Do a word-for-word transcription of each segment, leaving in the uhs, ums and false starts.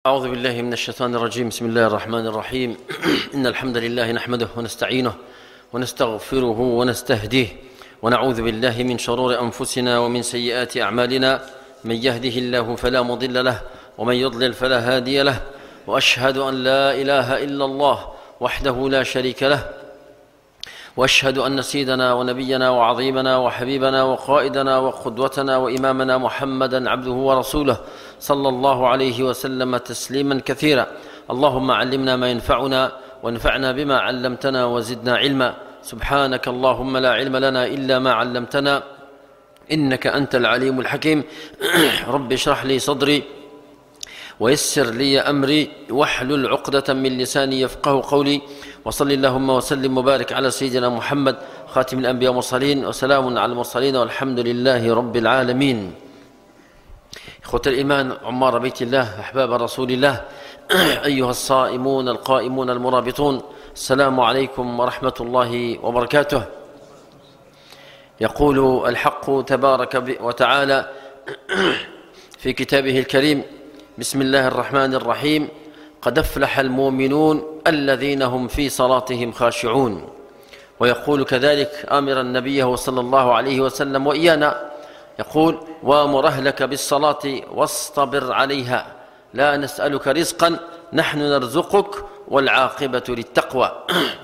أعوذ بالله من الشيطان الرجيم. بسم الله الرحمن الرحيم. إن الحمد لله نحمده ونستعينه ونستغفره ونستهديه ونعوذ بالله من شرور أنفسنا ومن سيئات أعمالنا. من يهده الله فلا مضل له ومن يضلل فلا هادي له، وأشهد أن لا إله إلا الله وحده لا شريك له، وأشهد أن سيدنا ونبينا وعظيمنا وحبيبنا وقائدنا وقدوتنا وإمامنا محمدا عبده ورسوله صلى الله عليه وسلم تسليما كثيرا. اللهم علمنا ما ينفعنا وانفعنا بما علمتنا وزدنا علما. سبحانك اللهم لا علم لنا إلا ما علمتنا إنك أنت العليم الحكيم. رب اشرح لي صدري ويسر لي أمري واحلل عقدة من لساني يفقه قولي. وصل اللهم وسلم وبارك على سيدنا محمد خاتم الأنبياء والمرسلين، وسلام على المرسلين والحمد لله رب العالمين. إخوة الإيمان، عمار بيت الله، أحباب رسول الله، أيها الصائمون القائمون المرابطون، السلام عليكم ورحمة الله وبركاته. يقول الحق تبارك وتعالى في كتابه الكريم: بسم الله الرحمن الرحيم، قد أفلح المؤمنون الذين هم في صلاتهم خاشعون. ويقول كذلك آمرا نبيه صلى الله عليه وسلم وإيانا، يقول: وامر أهلك بالصلاة واصطبر عليها لا نسألك رزقا نحن نرزقك والعاقبة للتقوى.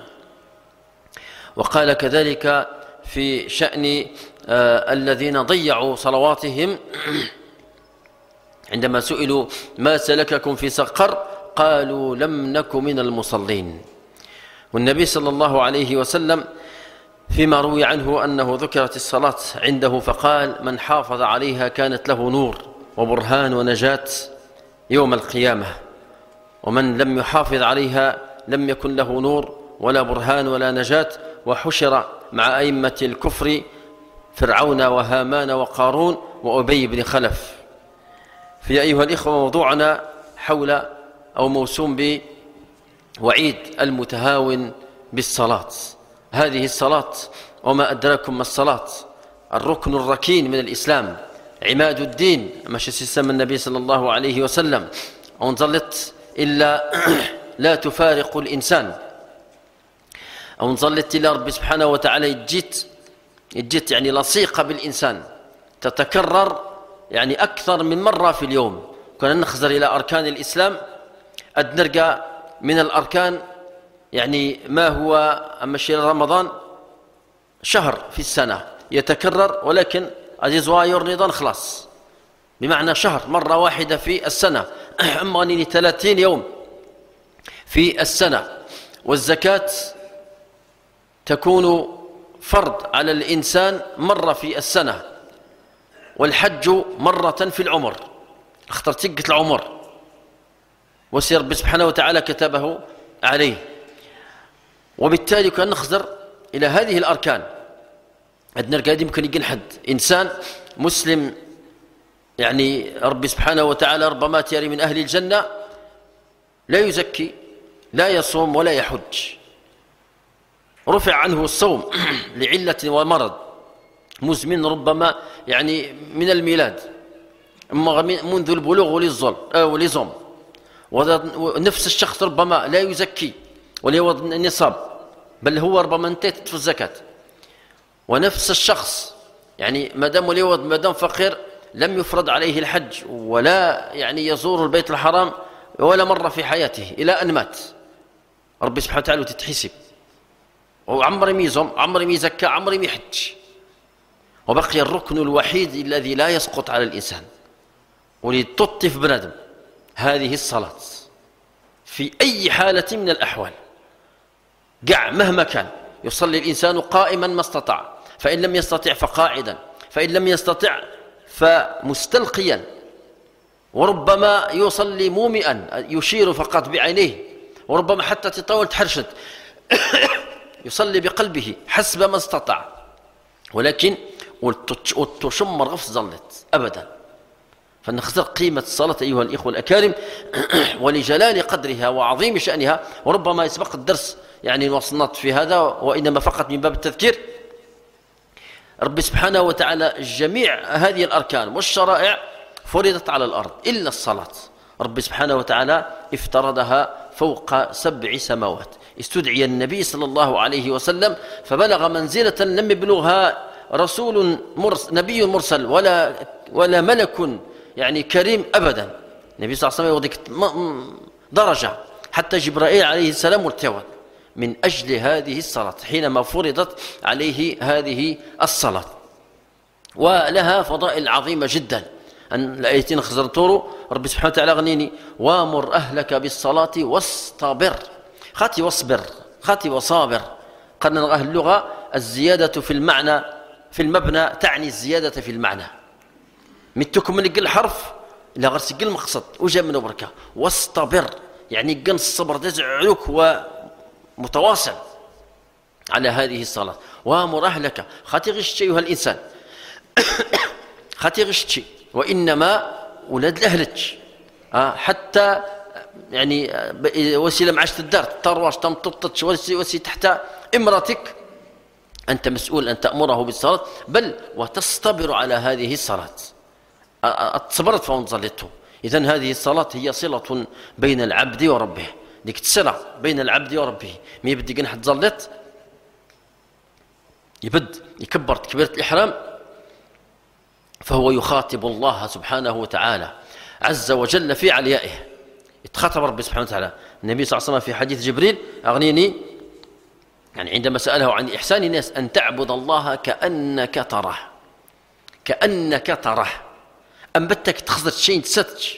وقال كذلك في شأن آه الذين ضيعوا صلواتهم عندما سئلوا: ما سلككم في سقر؟ قالوا: لم نك من المصلين. والنبي صلى الله عليه وسلم فيما روي عنه أنه ذكرت الصلاة عنده فقال: من حافظ عليها كانت له نور وبرهان ونجاة يوم القيامة، ومن لم يحافظ عليها لم يكن له نور ولا برهان ولا نجاة، وحشر مع أئمة الكفر فرعون وهامان وقارون وأبي بن خلف. في أيها الإخوة، موضوعنا حول أو موسوم بوعيد المتهاون بالصلاة. هذه الصلاة وما أدراكم ما الصلاة، الركن الركين من الإسلام، عماد الدين، ماشي سيسمى النبي صلى الله عليه وسلم، ونظلت إلا لا تفارق الإنسان، أو نظلت إلا ربي سبحانه وتعالى يجيت يجيت يعني لصيقة بالإنسان، تتكرر يعني أكثر من مرة في اليوم. كنا نخزر إلى أركان الإسلام أد نرجع من الأركان يعني ما هو أما شهر رمضان شهر في السنة يتكرر، ولكن عزيز واير نظام خلاص، بمعنى شهر مرة واحدة في السنة، أما غنيني ثلاثين يوم في السنة. والزكاة تكون فرض على الإنسان مرة في السنة، والحج مرة في العمر، اختر تقت العمر وسير ربي سبحانه وتعالى كتبه عليه. وبالتالي كان نخزر إلى هذه الأركان. عندنا قاعد يمكن يجي حد إنسان مسلم يعني ربي سبحانه وتعالى ربما تيري من أهل الجنة، لا يزكي لا يصوم ولا يحج، رفع عنه الصوم لعلة ومرض مزمن ربما يعني من الميلاد منذ البلوغ ولزم، ونفس الشخص ربما لا يزكي ولا يوض النصاب، بل هو ربما انتهت في الزكاة. ونفس الشخص يعني ما دام وليوض ما دام فقير لم يفرض عليه الحج ولا يعني يزور البيت الحرام ولا مرة في حياته إلى أن مات، ربي سبحانه وتعالى تتحسب، وعمر ميزم عمر ميزكى عمر ميحج، وبقي الركن الوحيد الذي لا يسقط على الإنسان ولتطف بنادم، هذه الصلاة في أي حالة من الأحوال. قع مهما كان يصلي الإنسان قائما ما استطاع، فإن لم يستطع فقاعدا، فإن لم يستطع فمستلقيا، وربما يصلي مومئا يشير فقط بعينيه، وربما حتى تطول تحرشد يصلي بقلبه حسب ما استطاع، ولكن والتشمر غفص ظلت أبدا. فنخزر قيمة الصلاة أيها الإخوة الأكارم ولجلال قدرها وعظيم شأنها. وربما يسبق الدرس يعني وصلت في هذا، وإنما فقط من باب التذكير. رب سبحانه وتعالى جميع هذه الأركان والشرائع فرضت على الأرض إلا الصلاة. رب سبحانه وتعالى افترضها فوق سبع سماوات. استدعي النبي صلى الله عليه وسلم فبلغ منزلة لم يبلغها رسول مرسل نبي مرسل ولا ولا ملك يعني كريم أبدا. النبي صلى الله عليه وسلم يوضيك درجة حتى جبرائيل عليه السلام ارتوى من أجل هذه الصلاة حينما فرضت عليه هذه الصلاة، ولها فضائل عظيمة جدا. أن الآيتين خزرتورو رب سبحانه وتعالى غنيني وامر أهلك بالصلاة واصطبر، خاتي واصبر خاتي وصابر. قلنا أهل اللغة الزيادة في المعنى في المبنى تعني الزيادة في المعنى، متكم من قل حرف لا غير قل مقصد وجاء منه بركة. واصطبر يعني قن الصبر تزعلك ومتواصل على هذه الصلاة. وامر أهلك خاتي غشتي أيها الإنسان خاتي غشتي وإنما ولاد الأهلك حتى يعني وسيلة معاشة الدار ترواش تمططش وسي تحت امرتك أنت مسؤول أن تأمره بالصلاة، بل وتصطبر على هذه الصلاة. صبرت فون ظلته. إذن هذه الصلاة هي صلة بين العبد وربه، ديك الصلة بين العبد وربه. مي يبدي قنح تظلت يبد يكبر تكبيرة الإحرام فهو يخاطب الله سبحانه وتعالى عز وجل في عليائه. يتخاطب ربي سبحانه وتعالى. النبي صلى الله عليه وسلم في حديث جبريل أغنيني يعني عندما سأله عن إحسان الناس أن تعبد الله كأنك تراه كأنك تراه. أم بتك تخزرت شيء تستش،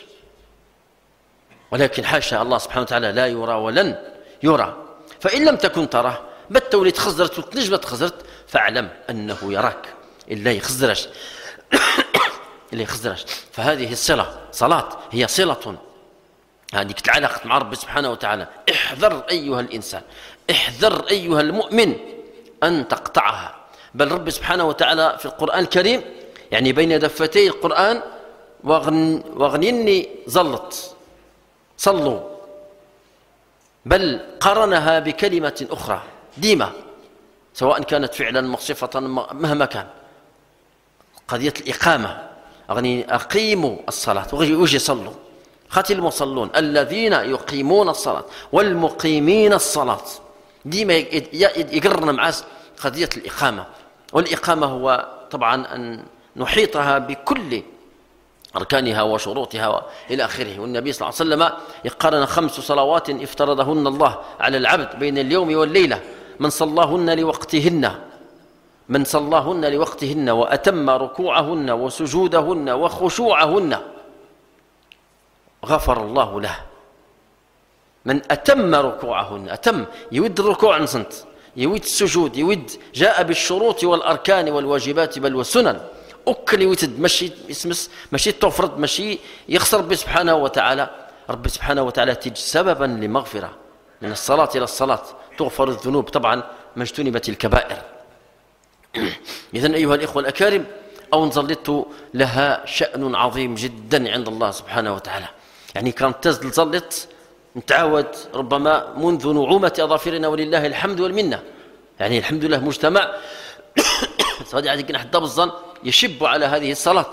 ولكن حاشا الله سبحانه وتعالى لا يرى ولن يرى. فإن لم تكن تراه بت ولي تخزرت وتنجبت تخزرت فاعلم أنه يراك إلا يخزرش إلا يخزرش. فهذه الصلة صلاة هي صلة هذه تعلقت مع رب سبحانه وتعالى. احذر أيها الإنسان، احذر أيها المؤمن أن تقطعها. بل رب سبحانه وتعالى في القرآن الكريم يعني بين دفتي القرآن وغن وغنيني زلط صلوا، بل قرنها بكلمة أخرى ديمة سواء كانت فعلا مصفة مهما كان. قضية الإقامة أغني أقيموا الصلاة ويجي صلوا. خاتي المصلون الذين يقيمون الصلاة والمقيمين الصلاة ديما يقرن مع قضية الإقامة. والإقامة هو طبعا أن نحيطها بكل أركانها وشروطها إلى آخره. والنبي صلى الله عليه وسلم يقرن خمس صلوات افترضهن الله على العبد بين اليوم والليلة من صلاهن لوقتهن من صلاهن لوقتهن وأتم ركوعهن وسجودهن وخشوعهن غفر الله له. من أتم ركوعهن أتم يود الركوع نصنت يود السجود يود جاء بالشروط والأركان والواجبات بل والسنن أكل يوتد ماشي يسمس ماشي تفرض ماشي يخسر ربي سبحانه وتعالى. ربي سبحانه وتعالى تجي سببا لمغفرة من الصلاة إلى الصلاة تغفر الذنوب طبعا ما اجتنبت الكبائر. إذن أيها الإخوة الأكارم أو نظلت لها شأن عظيم جدا عند الله سبحانه وتعالى. يعني كانت تزل ظلت نتعاود ربما منذ نعومة أظافرنا ولله الحمد والمنة. يعني الحمد لله مجتمع صادق عندنا حتى بالظن يشب على هذه الصلاة.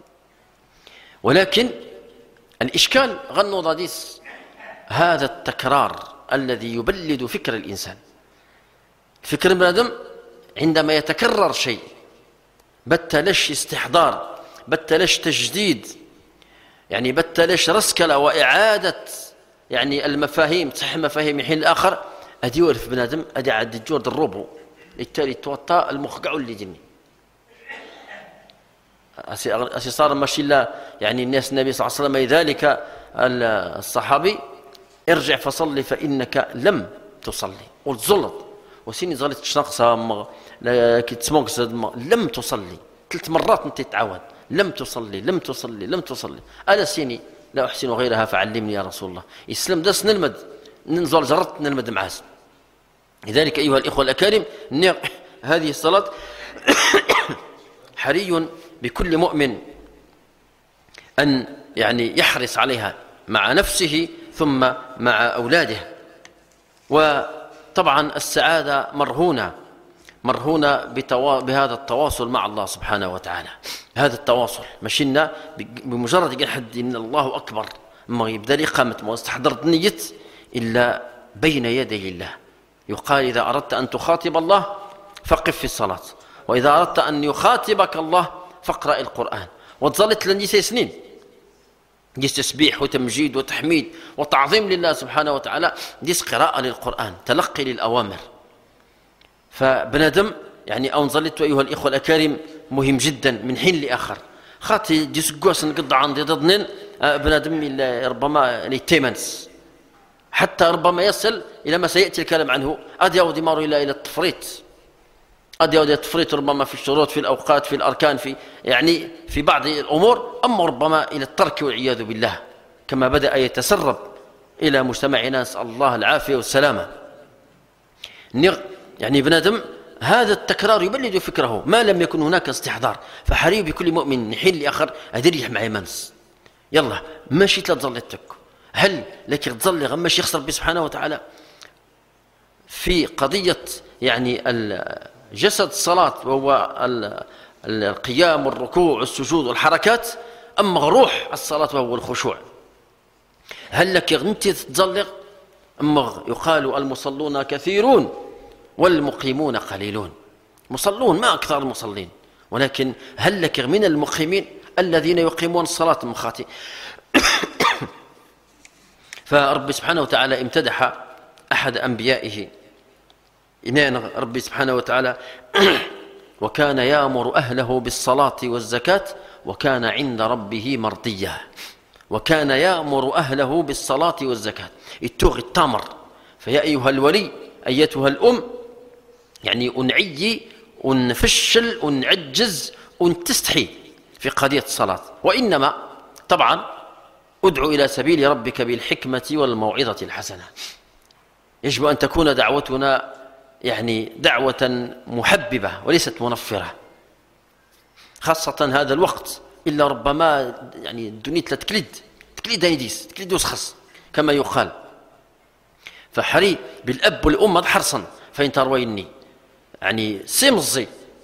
ولكن الإشكال غنو ضديس هذا التكرار الذي يبلد فكر الإنسان. فكر البنادم عندما يتكرر شيء بتلش استحضار بتلش تجديد يعني بتلش رسكلة وإعادة يعني المفاهيم تصح مفاهيم حين الآخر أدي يعرف بنادم أدي عاد الجور الربو بالتالي توطى المخقع اللي جني أسي صار ماشي لا يعني الناس النبي صلى الله عليه وسلم ذلك الصحابي ارجع فصلي فإنك لم تصلي والزلط وسيني ظلت شنقصة كي تسموك لم تصلي ثلاث مرات انت تتعود لم تصلي لم تصلي لم تصلي أنا سيني لا أحسن غيرها فعلمني يا رسول الله. إسلام دس نلمد ننزل جرت نلمد معاز. لذلك أيها الإخوة الأكارم هذه الصلاة حري بكل مؤمن أن يعني يحرص عليها مع نفسه ثم مع أولاده. وطبعا السعادة مرهونة مرهونة بتوا... بهذا التواصل مع الله سبحانه وتعالى. هذا التواصل مشينا بمجرد يقول حد إن الله أكبر ما يبدأ الإقامة ما استحضرت نية إلا بين يدي الله. يقال إذا أردت أن تخاطب الله فقف في الصلاة، وإذا أردت أن يخاطبك الله فاقرأ القرآن. وظلت لني سنين ديس تسبيح وتمجيد وتحميد وتعظيم لله سبحانه وتعالى، ديس قراءة للقرآن، تلقي للأوامر. فبنادم يعني أو نظلت أيها الإخوة الأكارم مهم جدا من حين لآخر. خاطي ديس قوس نقض عندي ضدنين بنادم ربما ليتيمنس حتى ربما يصل إلى ما سيأتي الكلام عنه، أد يودي مارو إلى إلى التفريط، أد يودي التفريط ربما في الشروط في الأوقات في الأركان في يعني في بعض الأمور، أما ربما إلى الترك والعياذ بالله كما بدأ يتسرب إلى مجتمعنا، نسأل الله العافية والسلامة. يعني بنادم هذا التكرار يبلد فكره ما لم يكن هناك استحضار. فحري بكل مؤمن حين لآخر أدريح معي منس يلا ماشي تظلتك، هل لك تظل غماش يخسر به سبحانه وتعالى في قضية يعني جسد الصلاة وهو القيام والركوع والسجود والحركات، أما روح الصلاة وهو الخشوع. هل لك أنت تظل؟ أما يقال المصلون كثيرون والمقيمون قليلون. مصلون ما أكثر المصلين، ولكن هل لك من المقيمين الذين يقيمون الصلاة مخاطئ. فرب سبحانه وتعالى امتدح أحد أنبيائه إنان رب سبحانه وتعالى وكان يأمر أهله بالصلاة والزكاة وكان عند ربه مرضيا. وكان يأمر أهله بالصلاة والزكاة التوغ التامر. فيا أيها الولي أيتها الأم يعني أنعي ونفشل ونعجز ونتستحي في قضية الصلاة، وإنما طبعا ادعو إلى سبيل ربك بالحكمة والموعظة الحسنة. يجب أن تكون دعوتنا يعني دعوة محببة وليست منفرة، خاصة هذا الوقت إلا ربما يعني الدنيا تكلد تكلد هيديس تكلد وسخص كما يقال. فحري بالأب والأم حرصا فإن ترويني يعني سمزي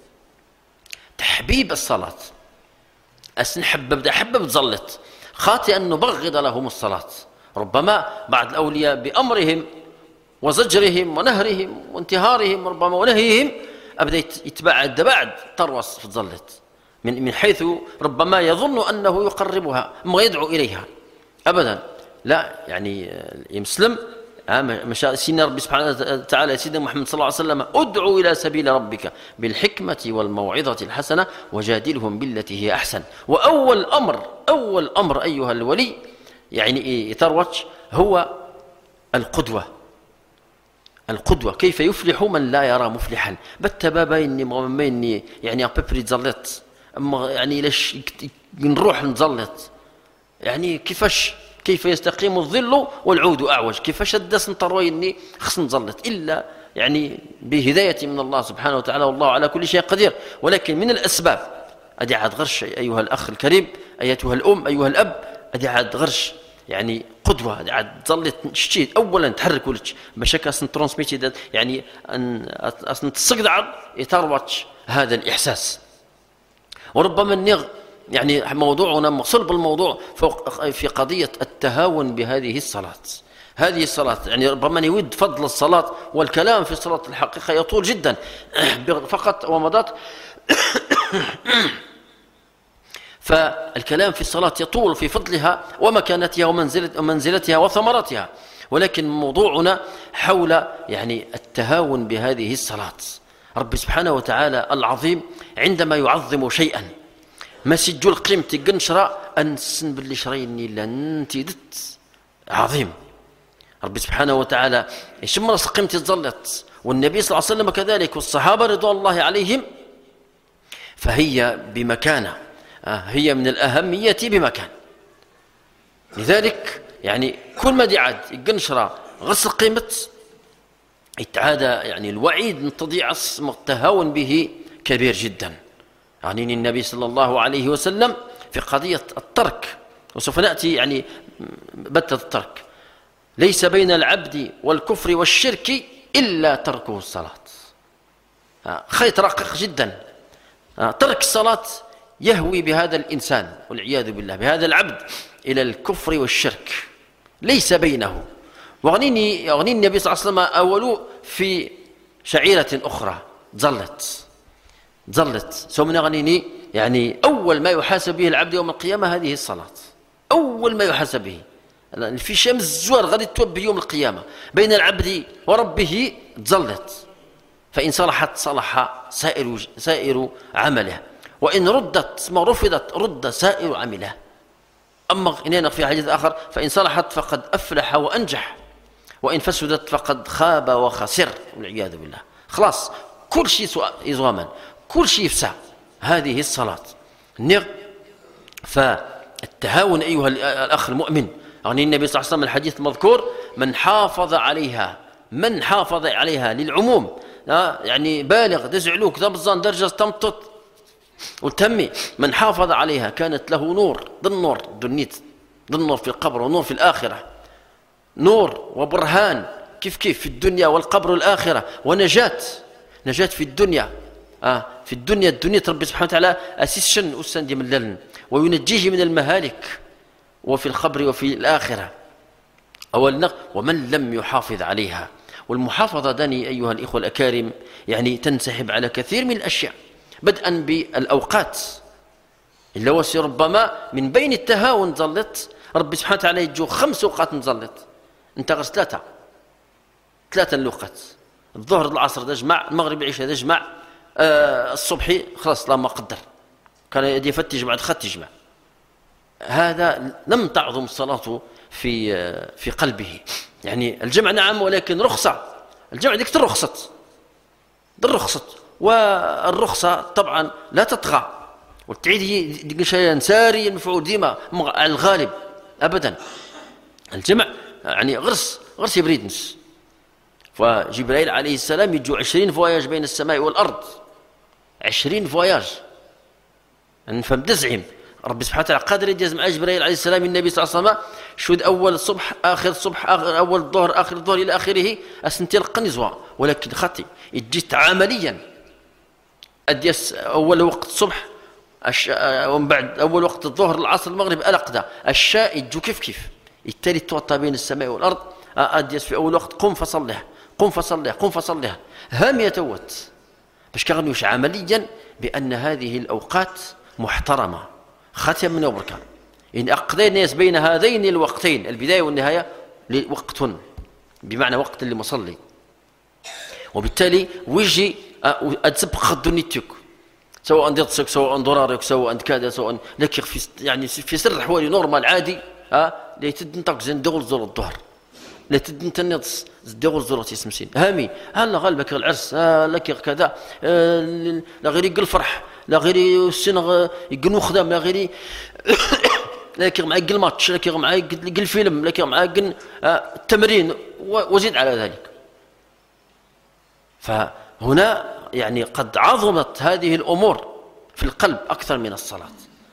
تحبيب الصلاة أسن حبب حبب ظلت خاطئ أن نبغض لهم الصلاة. ربما بعض الأولياء بأمرهم وزجرهم ونهرهم وانتهارهم ربما ونهيهم أبدأ يتبعد بعد تروس في الظلت من من حيث ربما يظن أنه يقربها ما يدعو إليها أبدا. لا يعني يمسلم سيدنا ربي سبحانه وتعالى سيدنا محمد صلى الله عليه وسلم ادعو إلى سبيل ربك بالحكمة والموعظة الحسنة وجادلهم بالتي هي أحسن. وأول أمر أول أمر أيها الولي يعني يتروج هو القدوة. القدوة كيف يفلح من لا يرى مفلحا بتبابا إني مؤمني يعني أببري تزلت أما يعني ليش نروح نزلت يعني كيفاش كيف يستقيم الظل والعود أعوج كيفاش الدس نطروي إني خص نزلت إلا يعني بهداية من الله سبحانه وتعالى والله على كل شيء قدير. ولكن من الأسباب أدي عاد غرش أيها الأخ الكريم أيتها الأم أيها الأب أدي عاد غرش يعني قدوة أدي عاد ظلت شتيت أولا تحرك ولش بشكل أصلا ترانسميتي يعني أن أصلا تصقد يتروج هذا الإحساس. وربما النغ يعني موضوعنا صلب الموضوع فوق في قضية التهاون بهذه الصلاة. هذه الصلاة يعني ربما يود فضل الصلاة والكلام في الصلاة الحقيقة يطول جدا فقط ومضات فالكلام في الصلاة يطول في فضلها ومكانتها ومنزلتها وثمرتها. ولكن موضوعنا حول يعني التهاون بهذه الصلاة. رب سبحانه وتعالى العظيم عندما يعظم شيئا ما سجل قيمتي قنشرة أنسن باللي شريني لأنتي دت عظيم. رب سبحانه وتعالى يشمرس قيمتي تظلت والنبي صلى الله عليه وسلم كذلك والصحابة رضوان الله عليهم فهي بمكانة هي من الأهمية بمكان. لذلك يعني كل ما دي عاد قنشرة غسل قيمة يتعادى يعني الوعيد من تضيع التهاون به كبير جدا. يعني النبي صلى الله عليه وسلم في قضية الترك وسوف نأتي يعني بتة الترك ليس بين العبد والكفر والشرك إلا تركه الصلاة. خيط رقيق جدا. ترك الصلاة يهوي بهذا الإنسان والعياذ بالله بهذا العبد إلى الكفر والشرك ليس بينه. وغنيني أغني النبي صلى الله عليه وسلم أولو في شعيرة أخرى ظلت ظلت سومنا غنيني يعني أول ما يحاسب به العبد يوم القيامة هذه الصلاة، أول ما يحاسب به في شمس الزوار غادي توب يوم القيامة بين العبد وربه ظلت، فإن صلحت صلح سائر سائر عمله، وإن ردت ما رفضت رد سائر عمله. أما هنا في حديث آخر فإن صلحت فقد أفلح وأنجح، وإن فسدت فقد خاب وخسر والعياذ بالله. خلاص كل شيء إزواما، كل شيء يفسع. هذه الصلاة نغ فالتهاون أيها الأخ المؤمن. يعني النبي صلى الله عليه وسلم الحديث المذكور من حافظ عليها من حافظ عليها للعموم، يعني بالغ دزعلوك تبظن درجة تمطط وتمي، من حافظ عليها كانت له نور ضل نور دنيت ضل نور في القبر ونور في الآخرة، نور وبرهان كيف كيف في الدنيا والقبر والآخرة، ونجاة نجاة في الدنيا. آه في الدنيا الدنيا ربي سبحانه وتعالى أسيس شن أسن دي من للن وينجيه من المهالك، وفي القبر وفي الآخرة. أول ومن لم يحافظ عليها. والمحافظة داني أيها الإخوة الأكارم يعني تنسحب على كثير من الأشياء، بدءا بالأوقات إلا وسي ربما من بين التهاون ظلت ربي سبحانه وتعالى يجو خمس أوقات نظلت انت غير ثلاثة ثلاثة الوقت، الظهر العصر تجمع، المغرب العشاء تجمع، آه الصبح خلاص لا ما قدر كان يدي فتش بعد خط تجمع. هذا لم تعظم الصلاة في في قلبه. يعني الجمع نعم ولكن رخصة، الجمع ديك الرخصة الرخصة والرخصة طبعا لا تطغى، والتعيد هي ديك شيء ساري المفعول ديما على الغالب أبدا. الجمع يعني غرس غرس يبريدنس. فجبريل عليه السلام يجو عشرين فواياج بين السماء والأرض، عشرين فواياج نفهم تزعم ربي سبحانه وتعالى قادر يجاز مع جبريل عليه السلام النبي صلى الله عليه وسلم شهد أول الصبح آخر الصبح آخر أول الظهر آخر الظهر إلى آخره أسنتي القنزوة، ولكن خطي يجيت عمليا أديس أول وقت الصبح أش... ومن بعد أول وقت الظهر العصر المغرب ألقدا الشاء يجو كيف كيف التالي توطى بين السماء والأرض. أديس في أول وقت قم فصلها قم فصلها قم فصلها هام يتوت باش كغنوش عمليا بأن هذه الأوقات محترمة ختم من وبركة. إن أقضي الناس بين هذين الوقتين البداية والنهاية وقت بمعنى وقت اللي مصلي، وبالتالي ويجي أتسبق خد نيتك سواء ضغطك سواء ضرارك سواء كذا سواء لك في يعني في سر حوالي نورمال عادي ها لا تدنطق زين دغل زور الظهر لا تدنتنص دغل زور تسمسين هامي هلا غالبك العرس لك كذا لا غير يقل فرح لا غير السنة يقنو خدام لا غير لكن معاك الماتش لكن معاك الفيلم لكن معاك التمرين وزيد على ذلك. فهنا يعني قد عظمت هذه الأمور في القلب أكثر من الصلاة،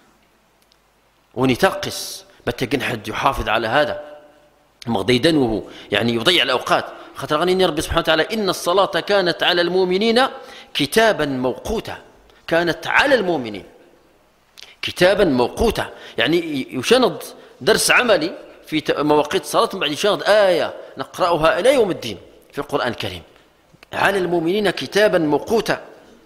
ونتقص بتجن حد يحافظ على هذا مغضيدنه يعني يضيع الأوقات. خاطر غني ربي سبحانه وتعالى إن الصلاة كانت على المؤمنين كتابا موقوتا، كانت على المؤمنين كتابا موقوتا يعني يشند درس عملي في مواقيت الصلاة من بعد يشند آية نقرأها إلى يوم الدين في القرآن الكريم على المؤمنين كتابا موقوتا.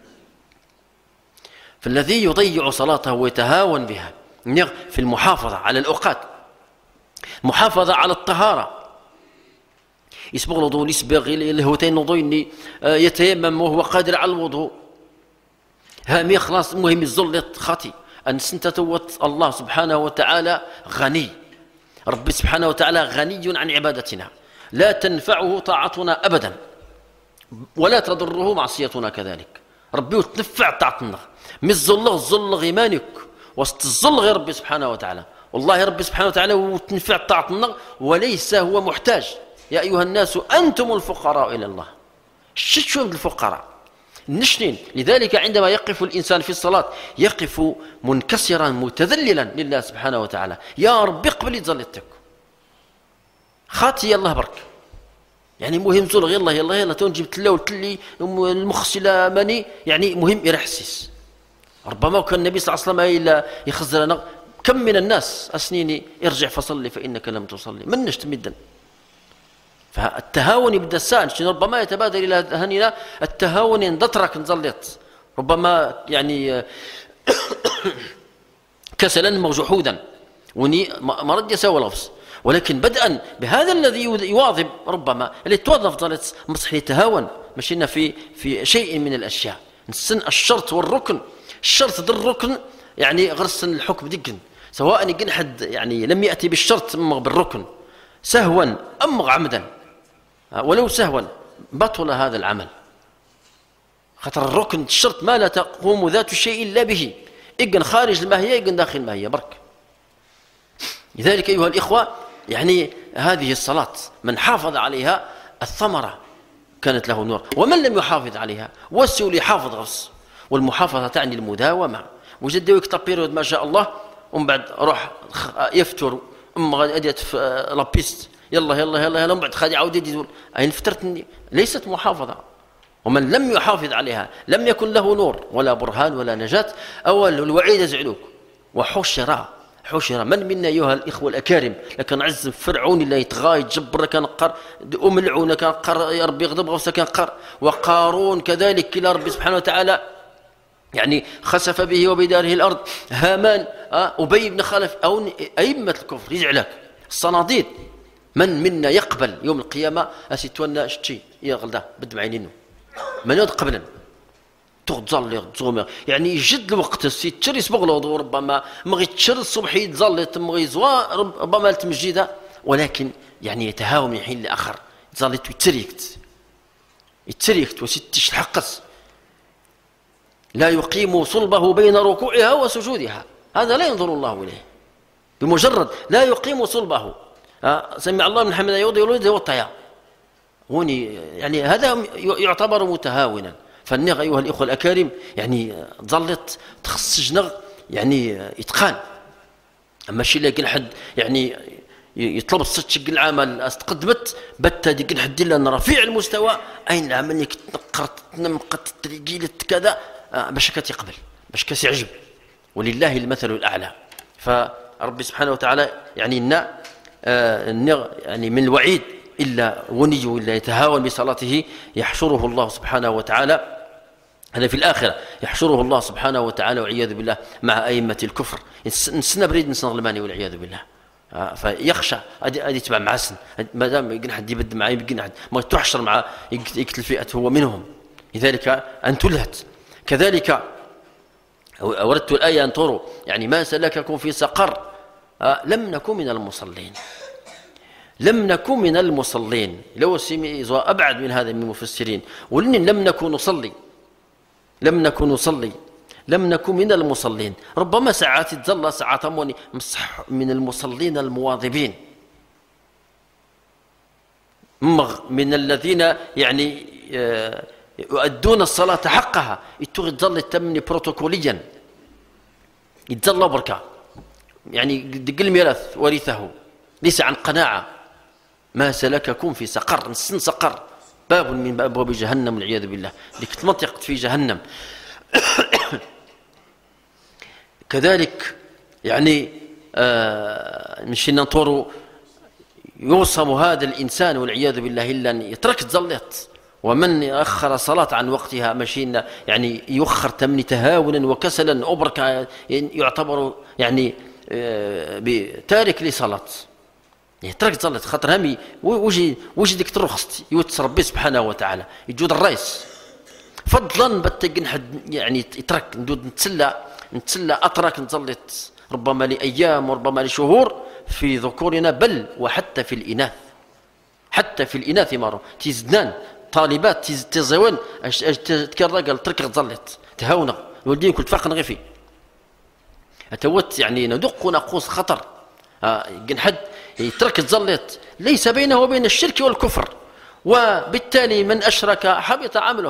فالذي يضيع صلاته ويتهاون بها في المحافظة على الأوقات، محافظة على الطهارة، يسبغ الوضوء يسبغ الهوتين الوضوء يتيمم وهو قادر على الوضوء هامي خلاص المهم الزلط خاطي أن سنتتوت الله سبحانه وتعالى غني، ربي سبحانه وتعالى غني عن عبادتنا لا تنفعه طاعتنا أبدا ولا تضره معصيتنا كذلك. ربي وتنفع طاعتنا من الظل الظل غيمانك وسط الظل غير ربي سبحانه وتعالى. والله ربي سبحانه وتعالى وتنفع طاعتنا وليس هو محتاج. يا أيها الناس أنتم الفقراء إلى الله. شو الفقراء نشنين. لذلك عندما يقف الإنسان في الصلاة يقف منكسرا متذللا لله سبحانه وتعالى، يا رب اقبل يتزلتك خاطي الله برك يعني مهم زول يلا يلا يلا تون جبت له وتلي المخسلة ماني يعني مهم يرحسس. ربما كان النبي صلى الله عليه وسلم يخزر لنا كم من الناس أسنيني ارجع فصلي فإنك لم تصلي من نشت مدا. فالتهاون يبدا السائل ربما يتبادر إلى ذهننا التهاون اندطرك نزلط ربما يعني كسلا موجحودا وني مرض يساوي لفظ، ولكن بدءا بهذا الذي يواظب ربما اللي توظف ظلت مصح يتهاون مشينا في في شيء من الأشياء نسن الشرط والركن. الشرط ذا الركن يعني غرسن الحكم دقن سواء يقن حد يعني لم يأتي بالشرط أم بالركن سهوا أم عمدا، ولو سهوا بطل هذا العمل. خطر الركن الشرط ما لا تقوم ذات الشيء إلا به، إقن خارج الماهية إقن داخل الماهية برك. لذلك أيها الإخوة يعني هذه الصلاة من حافظ عليها الثمرة كانت له نور، ومن لم يحافظ عليها وسيو يحافظ غرس. والمحافظة تعني المداومة. وجد ويك بيريود ما شاء الله ومن بعد روح يفتر أم غادي أديت في لابيست يلا يلا يلا يلا ومن بعد خادي عاود يدور أين فترتني ليست محافظة. ومن لم يحافظ عليها لم يكن له نور ولا برهان ولا نجاة. أول الوعيد يزعلوك وحشر حشر من منا أيها الإخوة الأكارم لكن عز فرعون اللي يتغاي يتجبر كان قر أملعون كان قر يا ربي يغضب غفصة كان قر وقارون كذلك كلا ربي سبحانه وتعالى يعني خسف به وبداره الأرض. هامان أه أبي بن خلف أو أئمة الكفر يزعلك الصناديد. من منا يقبل يوم القيامة أسيتونا شتي يا غلدا بدم عينينه من يد قبلا تغزل تزوم يعني يجد الوقت السيتشر يسبغلو ربما ما غيتشر الصبح يتزل ما يزوا ربما التمجيده، ولكن يعني يتهاوم من حين لاخر يتزل يتريكت يتريكت وستش الحقس لا يقيم صلبه بين ركوعها وسجودها. هذا لا ينظر الله اليه بمجرد لا يقيم صلبه. أه سمع الله من حمد يوضي يولد وطيا هوني يعني هذا يعتبر متهاونا. فالنغ أيها الإخوة الأكارم يعني ظلت تخص جنغ يعني يتقان. أما الشيء اللي يقن حد يعني يطلب الصدق العمل استقدمت بتا يقن حد لأن رفيع المستوى أين العمل يك تنقرت تنمقت تريجيلت كذا باش كتقبل باش كتعجب ولله المثل الأعلى. فربي سبحانه وتعالى يعني النا النغ يعني من الوعيد إلا وني إلا يتهاون بصلاته يحشره الله سبحانه وتعالى هذا في الآخرة يحشره الله سبحانه وتعالى والعياذ بالله مع أئمة الكفر. نسنا بريد نسنا غلماني والعياذ بالله. فيخشى أدي يتبع مع سن ما دام يقن حد يبد معي يقن حد ما تحشر مع يقتل فئة هو منهم. لذلك أن تلهت. كذلك أوردت الآية أن تروا يعني ما سلككم في سقر لم نكن من المصلين. لم نكن من المصلين لو سمي أبعد من هذا من المفسرين ولن لم نكن نصلي لم نكن نصلي لم نكن من المصلين. ربما ساعات تظل ساعات مصح من المصلين المواظبين من الذين يعني يؤدون الصلاة حقها يتظل التمني بروتوكوليا يتظل بركة يعني دق الميراث ورثه ليس عن قناعة. ما سلككم في سقر نسن سقر باب من أبواب جهنم والعياذ بالله ديك المنطقة في جهنم. كذلك يعني آه مشينا نطوروا يوصم هذا الإنسان والعياذ بالله إلا أن يترك تزلط. ومن يأخر صلاة عن وقتها مشينا يعني يؤخر تمني تهاونا وكسلا أبرك يعتبر يعني آه بتارك لصلاة يترك تصلي خاطر همي وجي وجي ديك الرخص يوتس ربي سبحانه وتعالى يجود الرئيس فضلا بتقن حد يعني يترك ندود نتسلى نتسلى اترك نصليت ربما لايام وربما لشهور في ذكورنا بل وحتى في الاناث حتى في الاناث مارو تيزدان طالبات تيزوين تكرر ترك تصليت تهاونا ولدين كنت فاق نغفي اتوت يعني ندق ناقوس خطر يقن حد يترك تزلط ليس بينه وبين الشرك والكفر وبالتالي من أشرك حبط عمله.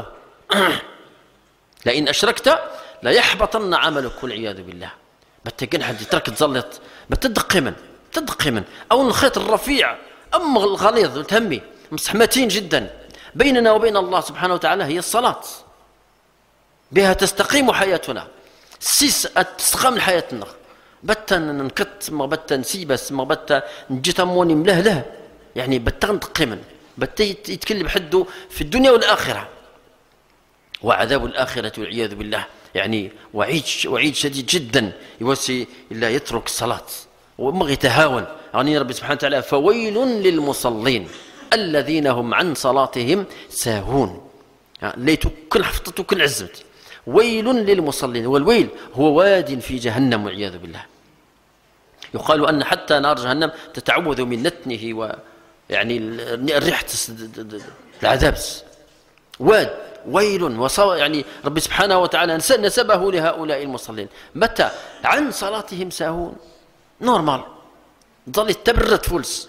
لئن أشركت لا يحبطن عملك والعياذ بالله. بتقن حد يترك تزلط بتدقمن تدقمن أو الخيط الرفيع أم الغليظ تهمي مسحمتين جدا بيننا وبين الله سبحانه وتعالى هي الصلاة بها تستقيم حياتنا سيس تستقام حياتنا بتا ننكت ما بتا نسيبس ما بتا نجي موني ملهله يعني بتا نتقمن بتا يتكلم حده في الدنيا والآخرة. وعذاب الآخرة والعياذ بالله يعني وعيد وعيد شديد جدا يوصي إلا يترك الصلاة وما يتهاون. يعني رب سبحانه وتعالى فويل للمصلين الذين هم عن صلاتهم ساهون. ليت كل حفظت وكل عزمت. ويل للمصلين، والويل هو واد في جهنم والعياذ بالله. يقال أن حتى نار جهنم تتعوذ من نتنه ويعني الريح العذاب. واد ويل وصو يعني رب سبحانه وتعالى نسبه لهؤلاء المصلين متى عن صلاتهم ساهون. نورمال ظل تبرد فلس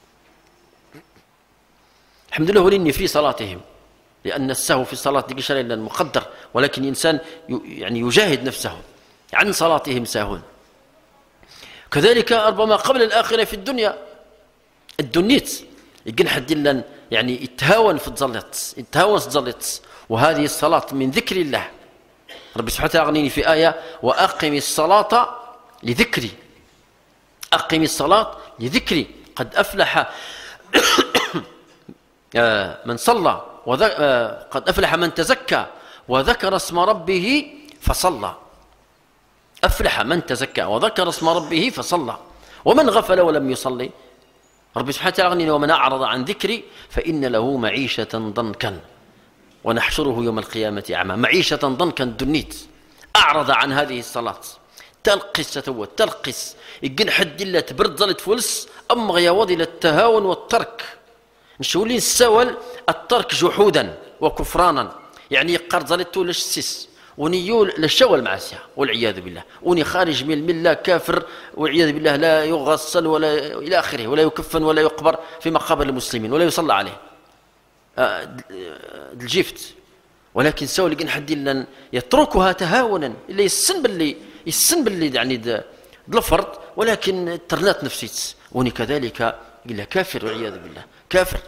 الحمد لله ولني في صلاتهم، لأن السهو في الصلاة ليس إلا المقدر، ولكن الإنسان يعني يجاهد نفسه. عن صلاتهم ساهون. كذلك ربما قبل الآخرة في الدنيا الدنيت يقن حد إلا يعني يتهاون في الظلت يتهاون في الظلت. وهذه الصلاة من ذكر الله. رب سبحانه وتعالى أغنيني في آية وأقم الصلاة لذكري. أقم الصلاة لذكري قد أفلح من صلى قد أفلح من تزكى وذكر اسم ربه فصلى. أفلح من تزكى وذكر اسم ربه فصلى. ومن غفل ولم يصلي رب سبحانه وتعالى أغنيني ومن أعرض عن ذكري فإن له معيشة ضنكا ونحشره يوم القيامة أعمى. معيشة ضنكا دنيت أعرض عن هذه الصلاة تلقس تتوت تلقس يقن حد إلا تبرد ظلت فلس أما غياوض إلى التهاون والترك نشولين السول الترك جحودا وكفرانا يعني يقرد ظلت للسس ونيول للشول معسيا والعياذ بالله وني خارج من المله كافر والعياذ بالله لا يغسل ولا إلى آخره ولا يكفن ولا يقبر في مقابر المسلمين ولا يصلى عليه الجفت. ولكن سوى لقين حد إلا يتركها تهاونا إلا يسن باللي يسن باللي يعني الفرض ولكن ترنات نفسيت وني كذلك إلا كافر والعياذ بالله كافر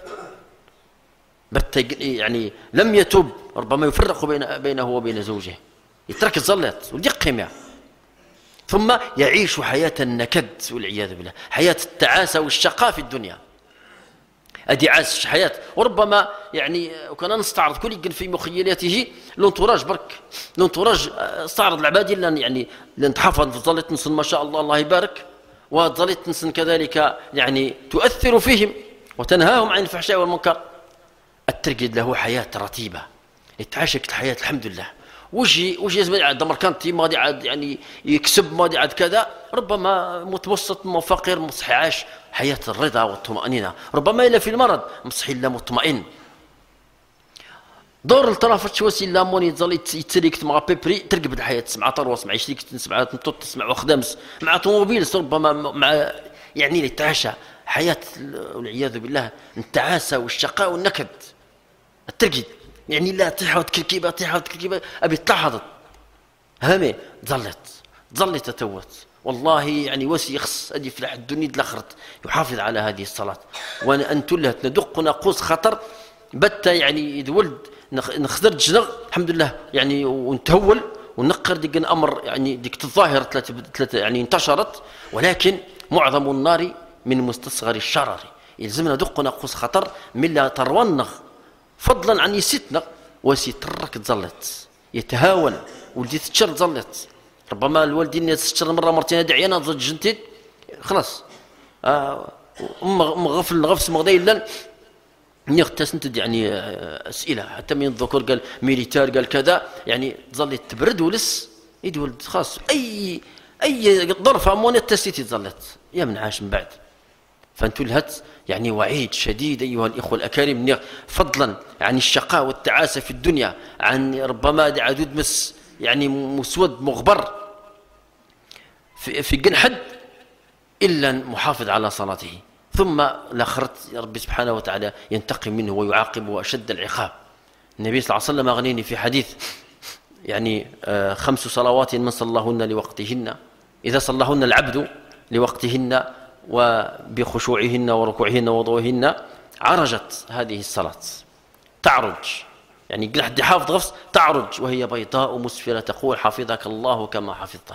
يعني لم يتوب ربما يفرق بين بينه وبين زوجه يترك الظلات ودي قيمة. ثم يعيش حياة النكد والعياذ بالله حياة التعاسة والشقاء في الدنيا. أدي عاش حياة وربما يعني وكان نستعرض كل يمكن في مخيلته لونتوراج برك لونتوراج استعرض العبادي لأن يعني لأن تحفظ ظلت نسن ما شاء الله الله يبارك وظلت نسن كذلك يعني تؤثر فيهم وتنهاهم عن الفحشاء والمنكر. الترقد له حياة رتيبة يتعاشك الحياة الحمد لله. وجي وجي زمان عاد مركانتي ما عاد يعني يكسب ما عاد كذا ربما متوسط وفقير مصحي عاش حياة الرضا والطمأنينة. ربما إلا في المرض مصحي إلا مطمئن. دور الطرافة شواسي لا موني تظل يتسليك مع بيبري ترقب الحياة مع طروس مع شريك تسمع تمطط تسمع وخدمس مع طوموبيل ربما مع يعني يتعاشى حياة والعياذ بالله التعاسة والشقاء والنكد. الترقد يعني لا تحاول تكركيبة تحاول تكركيبة أبي تلاحظت همي ظلت ظلت تتوت والله يعني وسي يخص أدي في الدنيا الآخرة يحافظ على هذه الصلاة. وأنا أنت لها ندق ناقوس خطر بتا يعني إذا ولد نخدر جنغ الحمد لله يعني ونتهول ونقر ديك الأمر يعني ديك الظاهرة ثلاثة ثلاثة يعني انتشرت. ولكن معظم النار من مستصغر الشرر يلزمنا دق ناقوس خطر من لا ترونغ فضلا عن يستنا وسيترك تظلت يتهاون ولدي تشر تظلت. ربما الوالدين يتشر مره مرتين دعينا ضد جنتي خلاص ام ام غفل غفص مغدي الا نغتسنت يعني اسئله حتى من الذكور قال ميليتار قال كذا يعني تظل تبرد ولس يدول خاص اي اي ظرف امونيه تسيتي تظلت يا من عاش من بعد. فانتو لهت يعني وعيد شديد أيها الإخوة الأكارم فضلا عن الشقاء والتعاسة في الدنيا عن ربما عدود مس يعني مسود مغبر في, في جن حد إلا محافظ على صلاته. ثم الآخرة ربي سبحانه وتعالى ينتقم منه ويعاقبه أشد العقاب. النبي صلى الله عليه وسلم أغنيني في حديث يعني خمس صلوات من صلىهن لوقتهن إذا صلىهن العبد لوقتهن وبخشوعهن وركوعهن ووضوءهن عرجت هذه الصلاة تعرج يعني حد حافظ غفص تعرج وهي بيضاء مسفرة تقول حفظك الله كما حفظته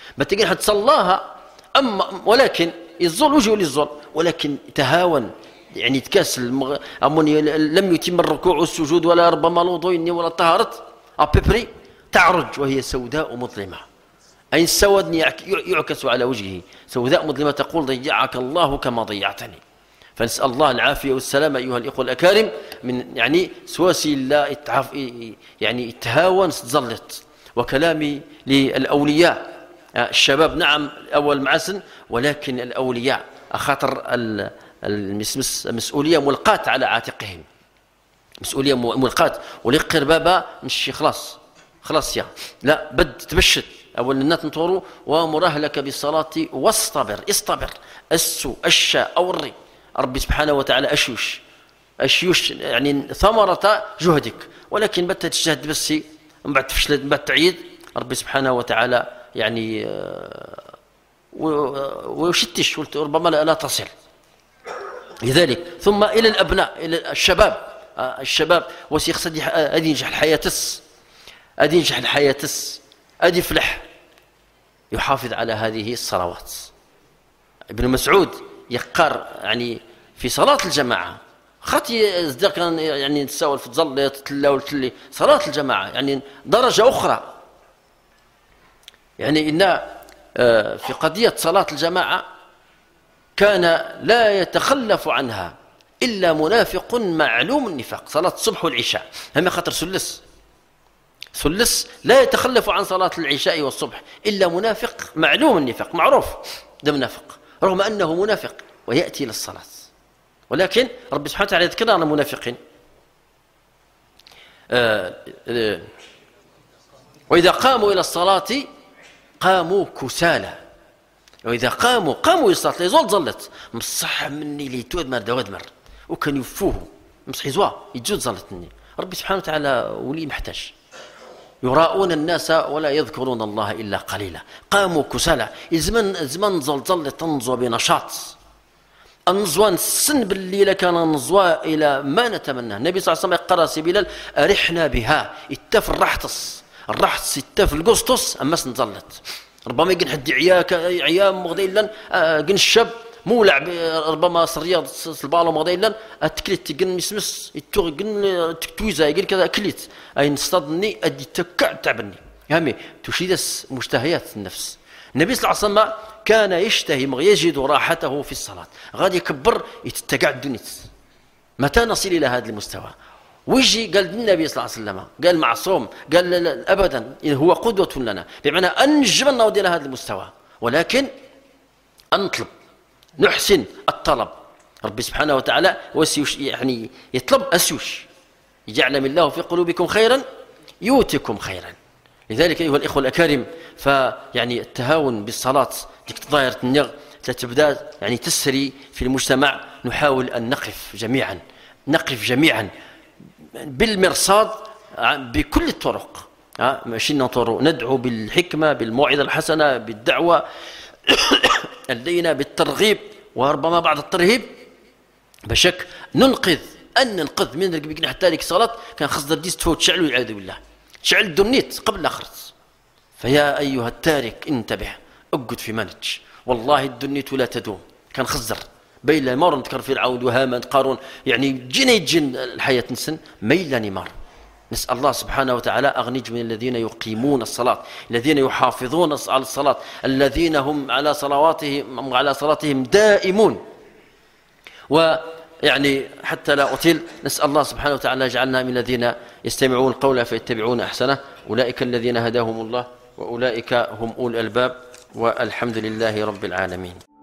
ما تلقى حد صلاها، أما ولكن الظل وجهه للظل، ولكن تهاون يعني تكاسل مغ... أمني لم يتم الركوع والسجود ولا ربما الوضوء إني ولا طهرت أبيبري تعرج وهي سوداء مظلمة، أي السود يعكس على وجهه، سوداء مظلمة تقول ضيعك الله كما ضيعتني. فنسأل الله العافية والسلامة أيها الإخوة الأكارم من يعني سواسي الله التعاف يعني التهاون ستزلط. وكلامي للأولياء الشباب نعم أول معسن، ولكن الأولياء أخاطر المسؤولية ملقاة على عاتقهم، مسؤولية ملقاة ولقر بابا مشي خلاص خلاص يا لا بد تبشت أول الناس نطوروا ومراهلك بالصلاة واصطبر اصطبر السو الشاء أو الري ربي سبحانه وتعالى أشوش أشيوش يعني ثمرة جهدك، ولكن بت تجتهد بس من بعد تفشل من بعد تعيد ربي سبحانه وتعالى يعني ويشتش ربما لا تصل. لذلك ثم إلى الأبناء إلى الشباب الشباب وسيخ صدي أدي ينجح الحياة تس أدي ينجح الحياة تس أدي يفلح يحافظ على هذه الصلوات. ابن مسعود يقار يعني في صلاة الجماعة خاطي ازدر كان يعني نتساول في تظل تتلا وتلي صلاة الجماعة يعني درجة أخرى. يعني إن في قضية صلاة الجماعة كان لا يتخلف عنها إلا منافق معلوم النفاق. صلاة الصبح والعشاء هم خاطر سلس سلس لا يتخلف عن صلاة العشاء والصبح إلا منافق معلوم النفاق، معروف ده منافق رغم أنه منافق ويأتي للصلاة، ولكن رب سبحانه وتعالى يذكر عن المنافقين. آه آه وإذا قاموا إلى الصلاة قاموا كسالى، وإذا قاموا قاموا إلى الصلاة يزول ظلت مصح مني ليتود مر دواد مر وكان يفوه مصح يزوا يجود ظلتني. رب سبحانه وتعالى ولي محتاج يراؤون الناس ولا يذكرون الله إلا قليلا. قاموا كسالى الزمن زمن زلزل تنزو بنشاط النزوان السن بالليلة كان نزوا إلى ما نتمنى. النبي صلى الله عليه وسلم قرأ بلال أرحنا بها اتف الرحتص الرحتص اتف القسطس أما سنزلت ربما يقن حد عياك عيام مغديلا قن الشاب مولع ربما صرياض البالو مغديلا اتكلت قن مسمس يتوغ قن تكتويزا يقول كذا اكلت اي نصطدني ادي تكع تعبني همي تشيدس مشتهيات النفس. النبي صلى الله عليه وسلم كان يشتهي يجد راحته في الصلاة غادي يكبر يتتقع الدنيا. متى نصل إلى هذا المستوى؟ ويجي قال النبي صلى الله عليه وسلم قال معصوم قال لا لا أبدا هو قدوة لنا، بمعنى أنجبنا إلى هذا المستوى، ولكن أنطلب نحسن الطلب. ربي سبحانه وتعالى يعني يطلب أسيوش يعلم الله في قلوبكم خيرا يؤتكم خيرا. لذلك أيها الإخوة الأكارم فيعني التهاون بالصلاة ديك تضايرة النغ تبدأ يعني تسري في المجتمع. نحاول أن نقف جميعا نقف جميعا بالمرصاد بكل الطرق، ماشي نطر ندعو بالحكمة بالموعظة الحسنة بالدعوة اللينة بالترغيب وربما بعض الترهيب بشك ننقذ أن ننقذ من رقبك حتى لك صلاة كان خصدر ديس تفوت شعل والعياذ بالله شعل الدنيت قبل الآخرة. فيا أيها التارك انتبه اقعد في منج والله الدنيت لا تدوم. كان خزر بيلا مار نذكر في العود وهامان قارون يعني جني جن الحياة نسن ميلا نمار. نسأل الله سبحانه وتعالى أغنج من الذين يقيمون الصلاة الذين يحافظون على الصلاة الذين هم على صلواتهم على صلاتهم دائمون. ويعني حتى لا أطيل نسأل الله سبحانه وتعالى يجعلنا من الذين يستمعون القول فيتبعون أحسنه أولئك الذين هداهم الله وأولئك هم أولو الألباب والحمد لله رب العالمين.